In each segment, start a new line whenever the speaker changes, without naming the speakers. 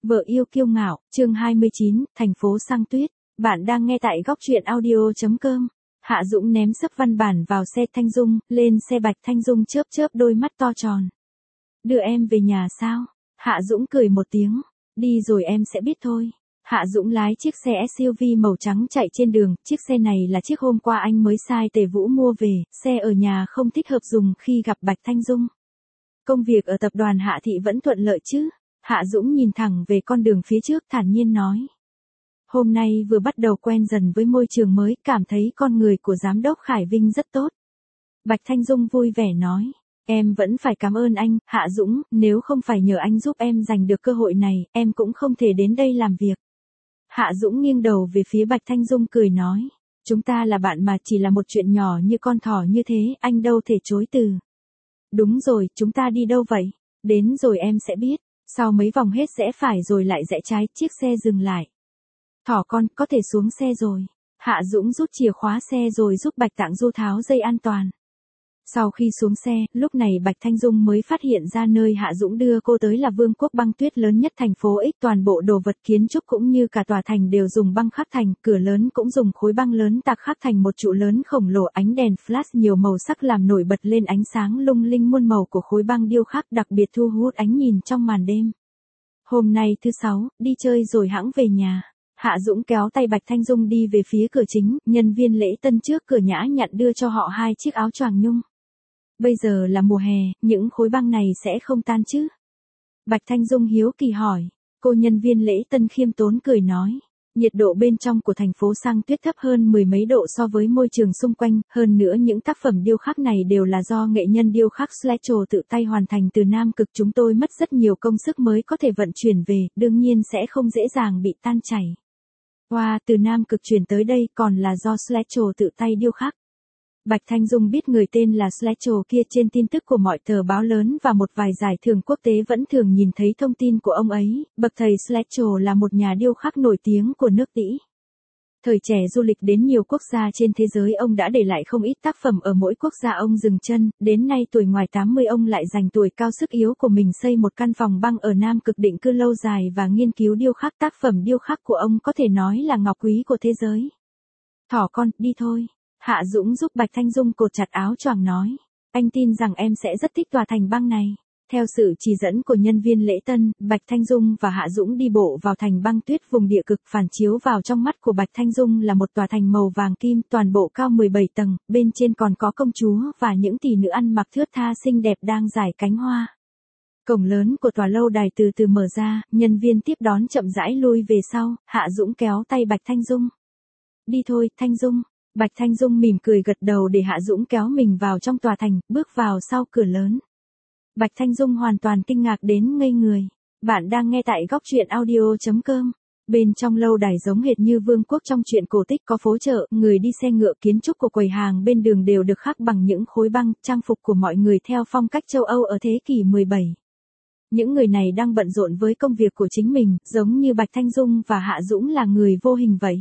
Vợ yêu kiêu ngạo, chương 29, thành phố Sang Tuyết. Bạn đang nghe tại góc truyện audio.com. Hạ Dũng ném sấp văn bản vào xe Thanh Dung, lên xe Bạch Thanh Dung chớp chớp đôi mắt to tròn. Đưa em về nhà sao? Hạ Dũng cười một tiếng. Đi rồi em sẽ biết thôi. Hạ Dũng lái chiếc xe SUV màu trắng chạy trên đường, chiếc xe này là chiếc hôm qua anh mới sai Tề Vũ mua về, xe ở nhà không thích hợp dùng khi gặp Bạch Thanh Dung. Công việc ở tập đoàn Hạ Thị vẫn thuận lợi chứ? Hạ Dũng nhìn thẳng về con đường phía trước thản nhiên nói. Hôm nay vừa bắt đầu quen dần với môi trường mới, cảm thấy con người của Giám đốc Khải Vinh rất tốt. Bạch Thanh Dung vui vẻ nói. Em vẫn phải cảm ơn anh, Hạ Dũng, nếu không phải nhờ anh giúp em giành được cơ hội này, em cũng không thể đến đây làm việc. Hạ Dũng nghiêng đầu về phía Bạch Thanh Dung cười nói. Chúng ta là bạn mà, chỉ là một chuyện nhỏ như con thỏ như thế, anh đâu thể chối từ. Đúng rồi, chúng ta đi đâu vậy? Đến rồi em sẽ biết. Sau mấy vòng hết rẽ phải rồi lại rẽ trái, chiếc xe dừng lại. Thỏ con, có thể xuống xe rồi. Hạ Dũng rút chìa khóa xe rồi giúp Bạch Tạng Du tháo dây an toàn. Sau khi xuống xe, lúc này Bạch Thanh Dung mới phát hiện ra nơi Hạ Dũng đưa cô tới là Vương quốc băng tuyết lớn nhất thành phố X. Toàn bộ đồ vật kiến trúc cũng như cả tòa thành đều dùng băng khắc thành, cửa lớn cũng dùng khối băng lớn tạc khắc thành một trụ lớn khổng lồ, ánh đèn flash nhiều màu sắc làm nổi bật lên ánh sáng lung linh muôn màu của khối băng điêu khắc, đặc biệt thu hút ánh nhìn trong màn đêm. Hôm nay thứ Sáu, đi chơi rồi hẵng về nhà. Hạ Dũng kéo tay Bạch Thanh Dung đi về phía cửa chính, nhân viên lễ tân trước cửa nhã nhặn đưa cho họ 2 chiếc áo choàng nhung. Bây giờ là mùa hè, những khối băng này sẽ không tan chứ? Bạch Thanh Dung hiếu kỳ hỏi. Cô nhân viên lễ tân khiêm tốn cười nói. Nhiệt độ bên trong của thành phố Sang Tuyết thấp hơn 10 mấy độ so với môi trường xung quanh, hơn nữa những tác phẩm điêu khắc này đều là do nghệ nhân điêu khắc Sledge tự tay hoàn thành từ Nam Cực. Chúng tôi mất rất nhiều công sức mới có thể vận chuyển về, đương nhiên sẽ không dễ dàng bị tan chảy. Wow, từ Nam Cực chuyển tới đây còn là do Sledge tự tay điêu khắc. Bạch Thanh Dung biết người tên là Sledge kia trên tin tức của mọi tờ báo lớn và một vài giải thưởng quốc tế vẫn thường nhìn thấy thông tin của ông ấy. Bậc thầy Sledge là một nhà điêu khắc nổi tiếng của nước Tỉ. Thời trẻ du lịch đến nhiều quốc gia trên thế giới, ông đã để lại không ít tác phẩm ở mỗi quốc gia ông dừng chân. Đến nay tuổi ngoài 80 ông lại dành tuổi cao sức yếu của mình xây một căn phòng băng ở Nam Cực định cư lâu dài và nghiên cứu điêu khắc. Tác phẩm điêu khắc của ông có thể nói là ngọc quý của thế giới. Thỏ con, đi thôi. Hạ Dũng giúp Bạch Thanh Dung cột chặt áo choàng nói. Anh tin rằng em sẽ rất thích tòa thành băng này. Theo sự chỉ dẫn của nhân viên lễ tân, Bạch Thanh Dung và Hạ Dũng đi bộ vào thành băng tuyết vùng địa cực. Phản chiếu vào trong mắt của Bạch Thanh Dung là một tòa thành màu vàng kim, toàn bộ cao 17 tầng, bên trên còn có công chúa và những tỷ nữ ăn mặc thướt tha xinh đẹp đang rải cánh hoa. Cổng lớn của tòa lâu đài từ từ mở ra, nhân viên tiếp đón chậm rãi lui về sau, Hạ Dũng kéo tay Bạch Thanh Dung. Đi thôi, Thanh Dung. Bạch Thanh Dung mỉm cười gật đầu để Hạ Dũng kéo mình vào trong tòa thành, bước vào sau cửa lớn. Bạch Thanh Dung hoàn toàn kinh ngạc đến ngây người. Bạn đang nghe tại góc truyện audio.com. Bên trong lâu đài giống hệt như vương quốc trong truyện cổ tích, có phố chợ, người đi xe ngựa, kiến trúc của quầy hàng bên đường đều được khắc bằng những khối băng, trang phục của mọi người theo phong cách châu Âu ở thế kỷ 17. Những người này đang bận rộn với công việc của chính mình, giống như Bạch Thanh Dung và Hạ Dũng là người vô hình vậy.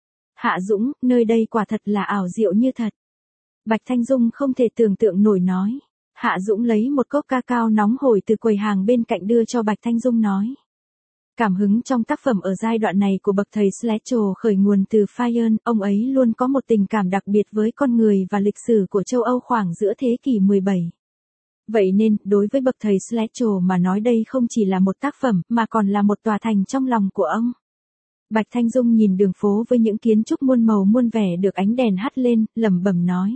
Hạ Dũng, nơi đây quả thật là ảo diệu như thật. Bạch Thanh Dung không thể tưởng tượng nổi nói. Hạ Dũng lấy một cốc cacao nóng hổi từ quầy hàng bên cạnh đưa cho Bạch Thanh Dung nói. Cảm hứng trong tác phẩm ở giai đoạn này của bậc thầy Sledge khởi nguồn từ Fayern, ông ấy luôn có một tình cảm đặc biệt với con người và lịch sử của châu Âu khoảng giữa thế kỷ 17. Vậy nên, đối với bậc thầy Sledge mà nói đây không chỉ là một tác phẩm, mà còn là một tòa thành trong lòng của ông. Bạch Thanh Dung nhìn đường phố với những kiến trúc muôn màu muôn vẻ được ánh đèn hắt lên, lẩm bẩm nói.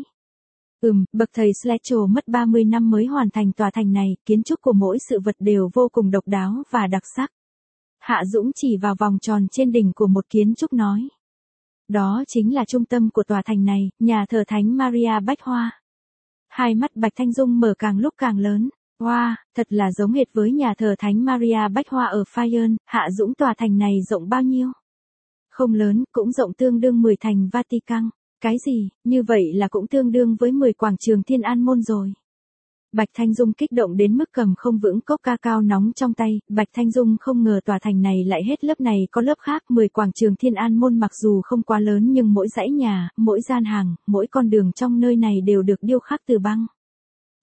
Bậc thầy Sledge mất 30 năm mới hoàn thành tòa thành này, kiến trúc của mỗi sự vật đều vô cùng độc đáo và đặc sắc. Hạ Dũng chỉ vào vòng tròn trên đỉnh của một kiến trúc nói. Đó chính là trung tâm của tòa thành này, nhà thờ Thánh Maria Bách Hoa. Hai mắt Bạch Thanh Dung mở càng lúc càng lớn. Wow, thật là giống hệt với nhà thờ Thánh Maria Bách Hoa ở Fayern. Hạ Dũng, tòa thành này rộng bao nhiêu? Không lớn, cũng rộng tương đương 10 thành Vatican. Cái gì, như vậy là cũng tương đương với 10 quảng trường Thiên An Môn rồi. Bạch Thanh Dung kích động đến mức cầm không vững cốc cacao nóng trong tay. Bạch Thanh Dung không ngờ tòa thành này lại hết lớp này có lớp khác. 10 quảng trường Thiên An Môn mặc dù không quá lớn nhưng mỗi dãy nhà, mỗi gian hàng, mỗi con đường trong nơi này đều được điêu khắc từ băng.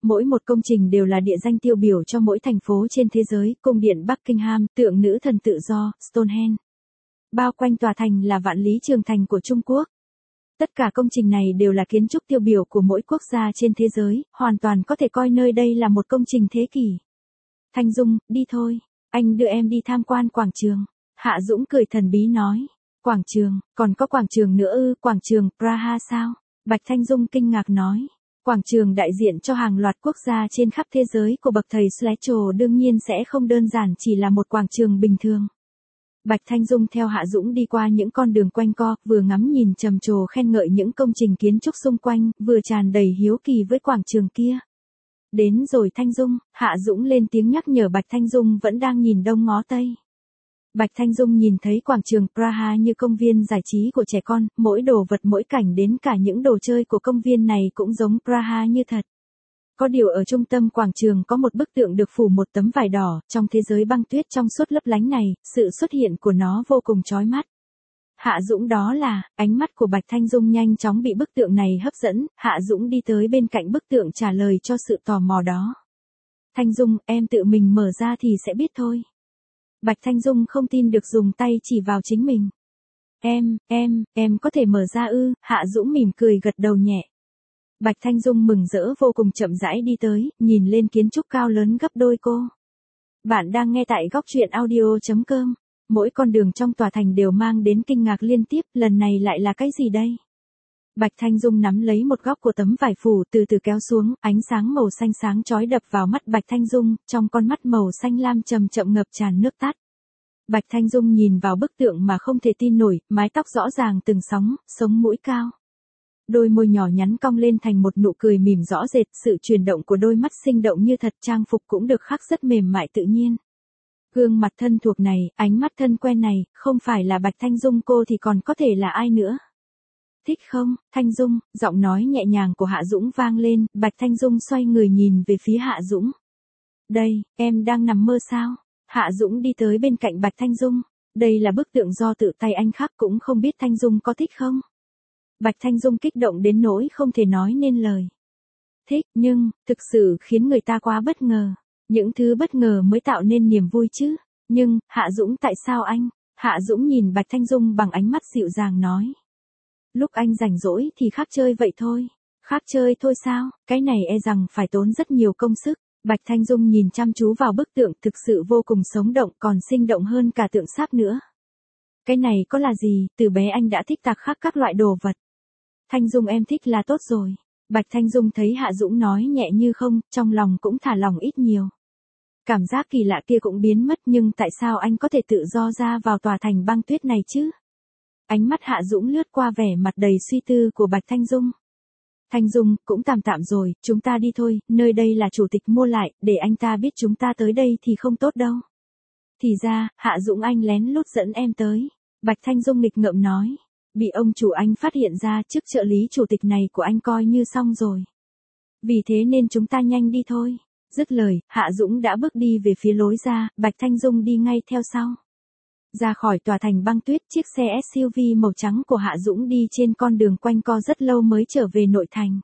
Mỗi một công trình đều là địa danh tiêu biểu cho mỗi thành phố trên thế giới, cung điện Buckingham, tượng nữ thần tự do, Stonehenge. Bao quanh tòa thành là vạn lý trường thành của Trung Quốc. Tất cả công trình này đều là kiến trúc tiêu biểu của mỗi quốc gia trên thế giới, hoàn toàn có thể coi nơi đây là một công trình thế kỷ. Thanh Dung, đi thôi, anh đưa em đi tham quan quảng trường. Hạ Dũng cười thần bí nói. Quảng trường, còn có quảng trường nữa ư? Quảng trường Praha sao? Bạch Thanh Dung kinh ngạc nói. Quảng trường đại diện cho hàng loạt quốc gia trên khắp thế giới của bậc thầy Schletcher đương nhiên sẽ không đơn giản chỉ là một quảng trường bình thường. Bạch Thanh Dung theo Hạ Dũng đi qua những con đường quanh co, vừa ngắm nhìn trầm trồ khen ngợi những công trình kiến trúc xung quanh, vừa tràn đầy hiếu kỳ với quảng trường kia. Đến rồi Thanh Dung, Hạ Dũng lên tiếng nhắc nhở Bạch Thanh Dung vẫn đang nhìn đông ngó tây. Bạch Thanh Dung nhìn thấy quảng trường Praha như công viên giải trí của trẻ con, mỗi đồ vật mỗi cảnh đến cả những đồ chơi của công viên này cũng giống Praha như thật. Có điều ở trung tâm quảng trường có một bức tượng được phủ một tấm vải đỏ, trong thế giới băng tuyết trong suốt lấp lánh này, sự xuất hiện của nó vô cùng chói mắt. Hạ Dũng đó là, ánh mắt của Bạch Thanh Dung nhanh chóng bị bức tượng này hấp dẫn, Hạ Dũng đi tới bên cạnh bức tượng trả lời cho sự tò mò đó. Thanh Dung, em tự mình mở ra thì sẽ biết thôi. Bạch Thanh Dung không tin được dùng tay chỉ vào chính mình. Em có thể mở ra ư? Hạ Dũng mỉm cười gật đầu nhẹ. Bạch Thanh Dung mừng rỡ vô cùng chậm rãi đi tới, nhìn lên kiến trúc cao lớn gấp đôi cô. Bạn đang nghe tại góc truyện audio.com. Mỗi con đường trong tòa thành đều mang đến kinh ngạc liên tiếp, lần này lại là cái gì đây? Bạch Thanh Dung nắm lấy một góc của tấm vải phủ từ từ kéo xuống, ánh sáng màu xanh sáng chói đập vào mắt Bạch Thanh Dung, trong con mắt màu xanh lam chậm chậm ngập tràn nước tắt. Bạch Thanh Dung nhìn vào bức tượng mà không thể tin nổi, mái tóc rõ ràng từng sóng, sống mũi cao. Đôi môi nhỏ nhắn cong lên thành một nụ cười mỉm rõ rệt, sự chuyển động của đôi mắt sinh động như thật, trang phục cũng được khắc rất mềm mại tự nhiên. Gương mặt thân thuộc này, ánh mắt thân quen này, không phải là Bạch Thanh Dung cô thì còn có thể là ai nữa? Thích không, Thanh Dung? Giọng nói nhẹ nhàng của Hạ Dũng vang lên, Bạch Thanh Dung xoay người nhìn về phía Hạ Dũng. Đây, em đang nằm mơ sao? Hạ Dũng đi tới bên cạnh Bạch Thanh Dung. Đây là bức tượng do tự tay anh khắc, cũng không biết Thanh Dung có thích không? Bạch Thanh Dung kích động đến nỗi không thể nói nên lời. Thích, nhưng, thực sự khiến người ta quá bất ngờ. Những thứ bất ngờ mới tạo nên niềm vui chứ. Nhưng, Hạ Dũng tại sao anh? Hạ Dũng nhìn Bạch Thanh Dung bằng ánh mắt dịu dàng nói. Lúc anh rảnh rỗi thì khác chơi vậy thôi. Khác chơi thôi sao? Cái này e rằng phải tốn rất nhiều công sức. Bạch Thanh Dung nhìn chăm chú vào bức tượng thực sự vô cùng sống động, còn sinh động hơn cả tượng sáp nữa. Cái này có là gì, từ bé anh đã thích tạc khắc các loại đồ vật. Thanh Dung em thích là tốt rồi. Bạch Thanh Dung thấy Hạ Dũng nói nhẹ như không, trong lòng cũng thả lòng ít nhiều. Cảm giác kỳ lạ kia cũng biến mất, nhưng tại sao anh có thể tự do ra vào tòa thành băng tuyết này chứ? Ánh mắt Hạ Dũng lướt qua vẻ mặt đầy suy tư của Bạch Thanh Dung. Thanh Dung, cũng tạm tạm rồi, chúng ta đi thôi, nơi đây là chủ tịch mua lại, để anh ta biết chúng ta tới đây thì không tốt đâu. Thì ra, Hạ Dũng anh lén lút dẫn em tới. Bạch Thanh Dung nghịch ngợm nói. Bị ông chủ anh phát hiện ra, chức trợ lý chủ tịch này của anh coi như xong rồi. Vì thế nên chúng ta nhanh đi thôi. Dứt lời, Hạ Dũng đã bước đi về phía lối ra, Bạch Thanh Dung đi ngay theo sau. Ra khỏi tòa thành băng tuyết, chiếc xe SUV màu trắng của Hạ Dũng đi trên con đường quanh co rất lâu mới trở về nội thành.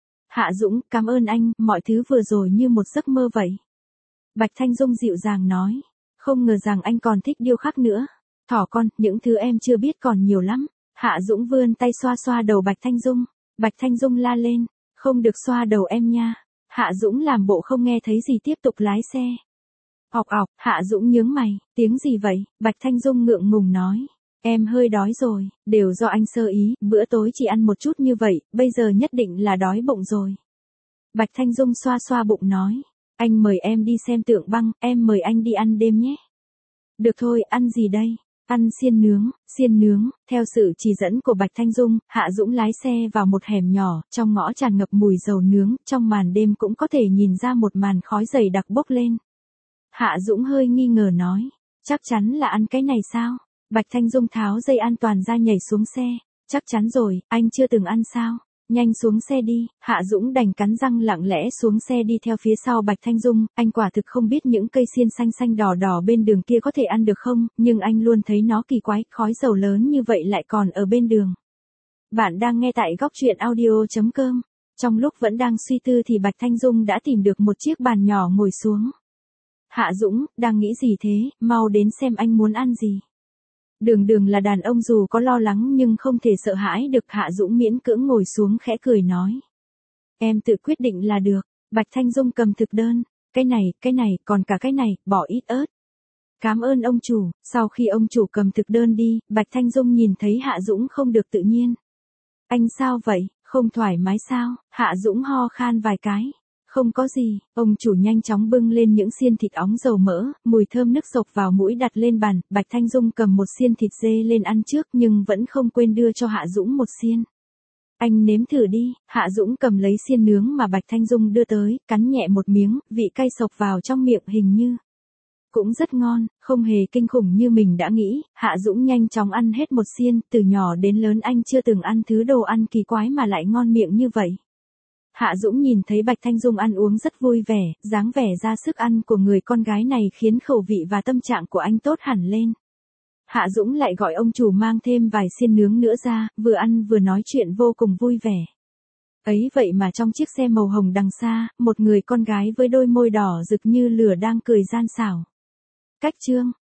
Hạ Dũng, cảm ơn anh, mọi thứ vừa rồi như một giấc mơ vậy. Bạch Thanh Dung dịu dàng nói, không ngờ rằng anh còn thích điêu khắc nữa. Thỏ con, những thứ em chưa biết còn nhiều lắm. Hạ Dũng vươn tay xoa xoa đầu Bạch Thanh Dung. Bạch Thanh Dung la lên, không được xoa đầu em nha. Hạ Dũng làm bộ không nghe thấy gì tiếp tục lái xe. Ọc ọc, Hạ Dũng nhướng mày, tiếng gì vậy? Bạch Thanh Dung ngượng ngùng nói. Em hơi đói rồi, đều do anh sơ ý, bữa tối chỉ ăn một chút như vậy, bây giờ nhất định là đói bụng rồi. Bạch Thanh Dung xoa xoa bụng nói. Anh mời em đi xem tượng băng, em mời anh đi ăn đêm nhé. Được thôi, ăn gì đây? Ăn xiên nướng, theo sự chỉ dẫn của Bạch Thanh Dung, Hạ Dũng lái xe vào một hẻm nhỏ, trong ngõ tràn ngập mùi dầu nướng, trong màn đêm cũng có thể nhìn ra một màn khói dày đặc bốc lên. Hạ Dũng hơi nghi ngờ nói, chắc chắn là ăn cái này sao? Bạch Thanh Dung tháo dây an toàn ra nhảy xuống xe, chắc chắn rồi, anh chưa từng ăn sao? Nhanh xuống xe đi, Hạ Dũng đành cắn răng lặng lẽ xuống xe đi theo phía sau Bạch Thanh Dung, anh quả thực không biết những cây xiên xanh xanh đỏ đỏ bên đường kia có thể ăn được không, nhưng anh luôn thấy nó kỳ quái, khói dầu lớn như vậy lại còn ở bên đường. Bạn đang nghe tại góc truyện audio.com. Trong lúc vẫn đang suy tư thì Bạch Thanh Dung đã tìm được một chiếc bàn nhỏ ngồi xuống. Hạ Dũng, đang nghĩ gì thế, mau đến xem anh muốn ăn gì. Đường Đường là đàn ông dù có lo lắng nhưng không thể sợ hãi được. Hạ Dũng miễn cưỡng ngồi xuống khẽ cười nói. Em tự quyết định là được. Bạch Thanh Dung cầm thực đơn. Cái này, còn cả cái này, bỏ ít ớt. Cảm ơn ông chủ. Sau khi ông chủ cầm thực đơn đi, Bạch Thanh Dung nhìn thấy Hạ Dũng không được tự nhiên. Anh sao vậy, không thoải mái sao? Hạ Dũng ho khan vài cái. Không có gì, ông chủ nhanh chóng bưng lên những xiên thịt óng dầu mỡ, mùi thơm nức sộc vào mũi đặt lên bàn. Bạch Thanh Dung cầm một xiên thịt dê lên ăn trước nhưng vẫn không quên đưa cho Hạ Dũng một xiên. Anh nếm thử đi. Hạ Dũng cầm lấy xiên nướng mà Bạch Thanh Dung đưa tới, cắn nhẹ một miếng, vị cay sộc vào trong miệng hình như cũng rất ngon, không hề kinh khủng như mình đã nghĩ. Hạ Dũng nhanh chóng ăn hết một xiên, từ nhỏ đến lớn anh chưa từng ăn thứ đồ ăn kỳ quái mà lại ngon miệng như vậy. Hạ Dũng nhìn thấy Bạch Thanh Dung ăn uống rất vui vẻ, dáng vẻ ra sức ăn của người con gái này khiến khẩu vị và tâm trạng của anh tốt hẳn lên. Hạ Dũng lại gọi ông chủ mang thêm vài xiên nướng nữa ra, vừa ăn vừa nói chuyện vô cùng vui vẻ. Ấy vậy mà trong chiếc xe màu hồng đằng xa, một người con gái với đôi môi đỏ rực như lửa đang cười gian xảo. Cách chương